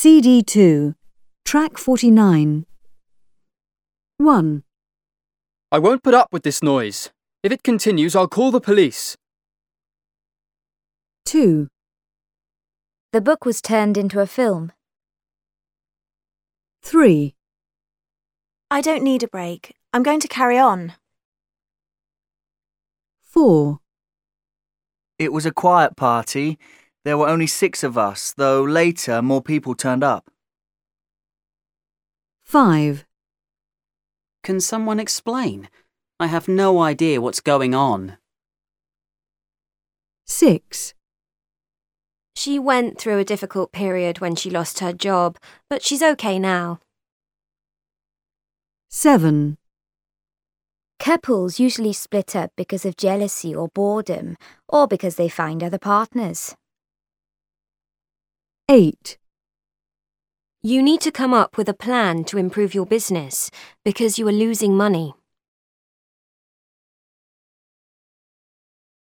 CD2, Track 49. 1, I won't put up with this noise. If it continues, I'll call the police. 2, The book was turned into a film. 3, I don't need a break. I'm going to carry on. 4, It was a quiet party. There were only 6 of us, though later more people turned up. 5, Can someone explain? I have no idea what's going on. 6, She went through a difficult period when she lost her job, but she's okay now. 7, Couples usually split up because of jealousy or boredom, or because they find other partners. 8, You need to come up with a plan to improve your business because you are losing money.